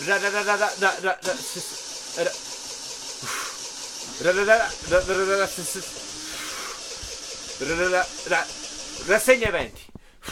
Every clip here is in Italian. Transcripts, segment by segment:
Rassegna eventi.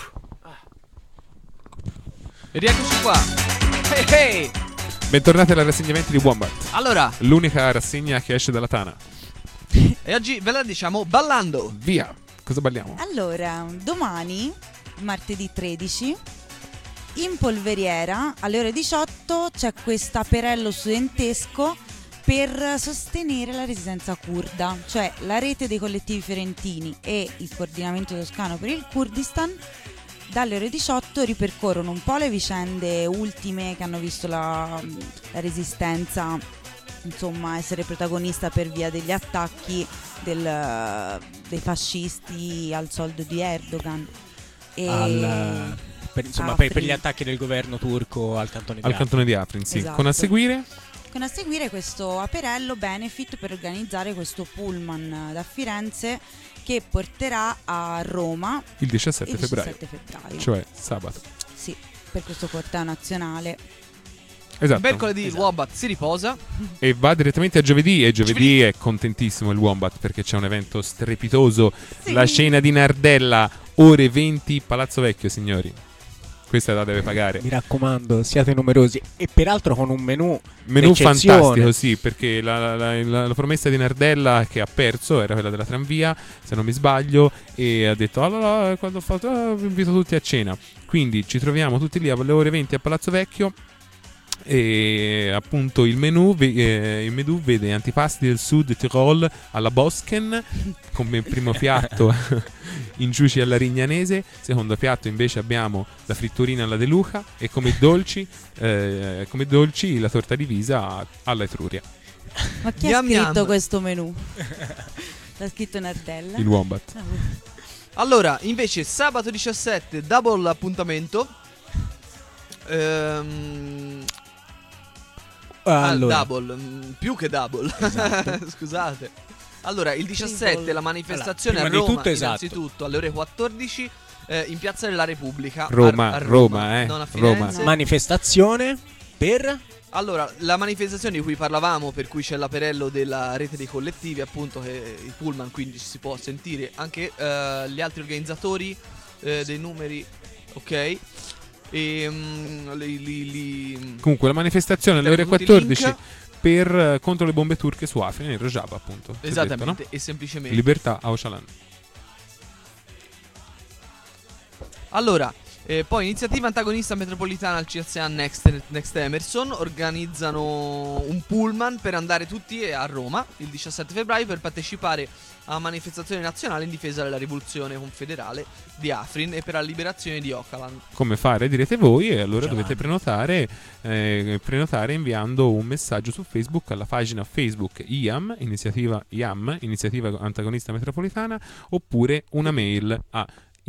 E rieccoci qua. Hey, hey. Bentornati alla rassegna eventi di Wombat. Allora, l'unica rassegna che esce dalla tana. e oggi ve la diciamo ballando. Via. Cosa balliamo? Allora, domani, martedì 13, in Polveriera alle ore 18 c'è questo aperello studentesco per sostenere la resistenza curda, cioè la rete dei collettivi fiorentini e il coordinamento toscano per il Kurdistan. Dalle ore 18 ripercorrono un po' le vicende ultime che hanno visto la resistenza, insomma, essere protagonista per via degli attacchi dei fascisti al soldo di Erdogan e per gli attacchi del governo turco al cantone di Afrin, sì. Esatto. Con a seguire questo aperello benefit per organizzare questo pullman da Firenze che porterà a Roma il 17 febbraio, cioè sabato. Sì, per questo corteo nazionale. Esatto. Mercoledì il Wombat si riposa e va direttamente a giovedì. E giovedì è contentissimo il Wombat perché c'è un evento strepitoso, sì. La cena di Nardella, ore 20, Palazzo Vecchio, signori. Questa la deve pagare. Mi raccomando, siate numerosi. E peraltro con un menù fantastico, sì, perché la promessa di Nardella che ha perso era quella della tranvia, se non mi sbaglio, e ha detto allora quando ho fatto vi invito tutti a cena. Quindi ci troviamo tutti lì alle ore 20 a Palazzo Vecchio. E appunto il menù vede antipasti del sud Tirol alla Bosken come primo piatto inciuci alla rignanese, secondo piatto invece abbiamo la fritturina alla De Luca e come dolci la torta divisa alla Etruria. Ma chi ha scritto questo menù? L'ha scritto Nardella? Il Wombat. Allora invece sabato 17 double appuntamento. Allora. Double, più che double. Esatto. Scusate. Allora, il 17 la manifestazione a Roma, innanzitutto alle ore 14 in Piazza della Repubblica. Roma, non a Firenze. Roma. Manifestazione per? Allora, la manifestazione di cui parlavamo, per cui c'è l'aperello della rete dei collettivi, appunto, che il pullman, quindi si può sentire anche gli altri organizzatori dei numeri, ok? E comunque la manifestazione alle ore 14 contro le bombe turche su Afrin e Rojava, appunto. Esattamente, detto, no? E semplicemente libertà a Ocalan. Allora, poi iniziativa antagonista metropolitana al CSA Next Emerson organizzano un pullman per andare tutti a Roma il 17 febbraio per partecipare a manifestazione nazionale in difesa della rivoluzione confederale di Afrin e per la liberazione di Ocalan. Come fare direte voi, e allora dovete prenotare inviando un messaggio su Facebook alla pagina Facebook IAM, iniziativa antagonista metropolitana, oppure una mail a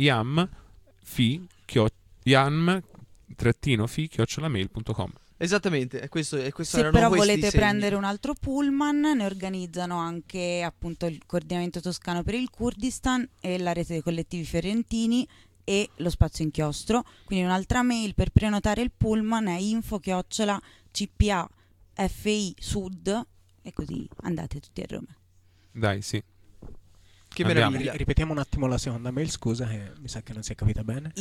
iam-fi@mail.com. Esattamente, questo se però volete prendere un altro pullman, ne organizzano anche appunto il coordinamento toscano per il Kurdistan e la rete dei collettivi fiorentini e lo spazio inchiostro. Quindi un'altra mail per prenotare il pullman è info@cpafi-sud e così andate tutti a Roma. Dai, sì. Che meraviglia. Ripetiamo un attimo la seconda mail, scusa, che mi sa che non si è capita bene.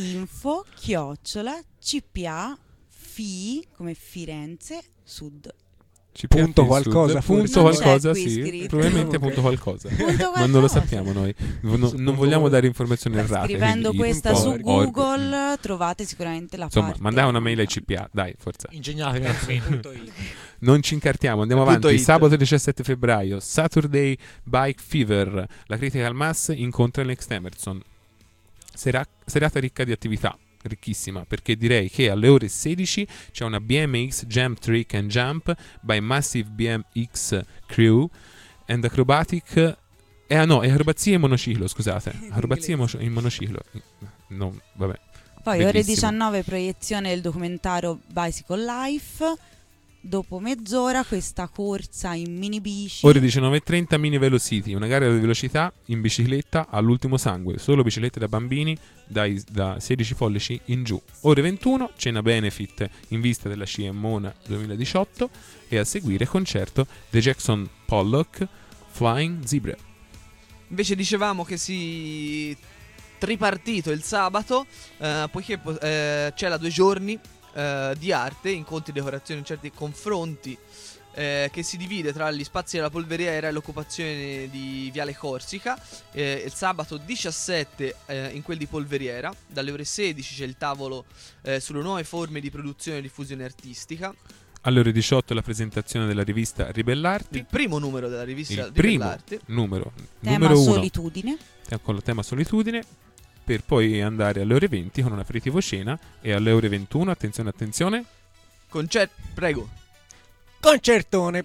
info@cpafi come Firenze Sud. Punto qualcosa, punto qualcosa, sì, probabilmente punto qualcosa. Ma non lo sappiamo noi. Non vogliamo dare informazioni errate. Scrivendo questa su Google trovate sicuramente la parte. Insomma, mandate una mail ai CPA, dai, forza. Ingegnatevi. Non ci incartiamo, andiamo avanti. Sabato 17 febbraio, Saturday Bike Fever. La critica al MAS incontra Next Emerson. Serata ricca di attività. Ricchissima, perché direi che alle ore 16 c'è una BMX Jump Trick and Jump by Massive BMX Crew and Acrobatic acrobazie in monociclo, scusate. Acrobazie in monociclo. No, vabbè. Poi bellissimo. ore 19 proiezione del documentario Bicycle Life Dopo mezz'ora questa corsa in mini bici. Ore 19:30 Mini Velocity, una gara di velocità in bicicletta all'ultimo sangue, solo biciclette da bambini da 16 pollici in giù. Ore 21 cena benefit in vista della scia Mona 2018 e a seguire concerto The Jackson Pollock Flying Zebra. Invece dicevamo che si tripartito il sabato, poiché c'è la 2 giorni di arte, incontri, decorazioni, certi confronti, che si divide tra gli spazi della polveriera e l'occupazione di Viale Corsica. Il sabato 17 in quel di polveriera, dalle ore 16 c'è il tavolo sulle nuove forme di produzione e diffusione artistica. Alle ore 18 la presentazione della rivista Ribellarti, Il primo numero della rivista il primo Ribellarti. numero Tema 1 solitudine. con il tema solitudine, per poi andare alle ore 20 con un aperitivo cena e alle ore 21, attenzione, Prego. Concertone.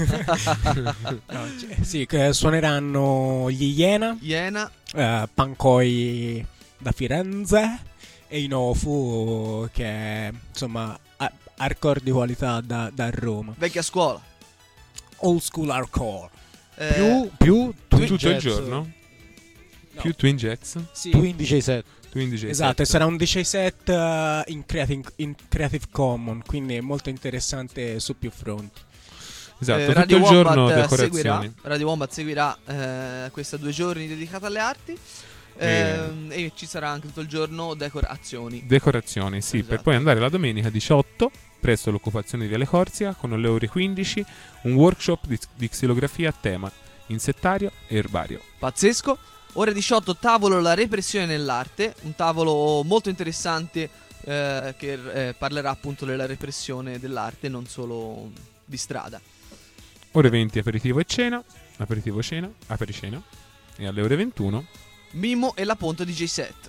Sì, che suoneranno gli Iena. Pancoi da Firenze e i Nofu, che insomma hardcore di qualità da Roma. Vecchia scuola. Old school hardcore. più Twin tutto il Jets. giorno, No. più Twin Jets, Sì. Twin DJ set. Twin DJ Esatto, e set. sarà un DJ set in Creative Commons, quindi è molto interessante su più fronti. Esatto, tutto Radio il Wombat giorno seguirà. decorazioni. Radio Wombat seguirà questi 2 giorni dedicati alle arti. E ci sarà anche tutto il giorno decorazioni. Decorazioni, sì, Esatto. per poi andare la domenica 18 presso l'occupazione di Viale Corsica con alle ore 15 un workshop di xilografia a tema insettario e erbario. Pazzesco. Ore 18 tavolo la repressione nell'arte, un tavolo molto interessante che parlerà appunto della repressione dell'arte, non solo di strada. Ore 20 aperitivo e cena, apericena, e alle ore 21 Mimo e la Ponto DJ set.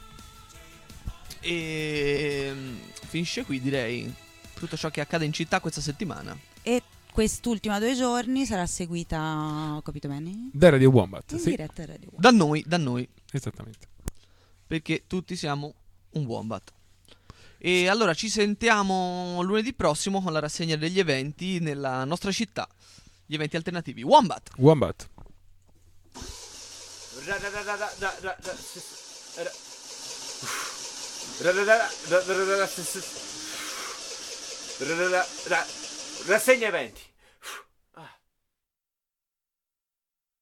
E finisce qui, direi, tutto ciò che accade in città questa settimana. E quest'ultima 2 giorni sarà seguita, ho capito bene? da Radio Wombat, In sì, diretta a Radio Wombat. Da noi, esattamente. perché tutti siamo un Wombat. E allora ci sentiamo lunedì prossimo con la rassegna degli eventi nella nostra città, gli eventi alternativi. Wombat! Wombat. Rassegna eventi.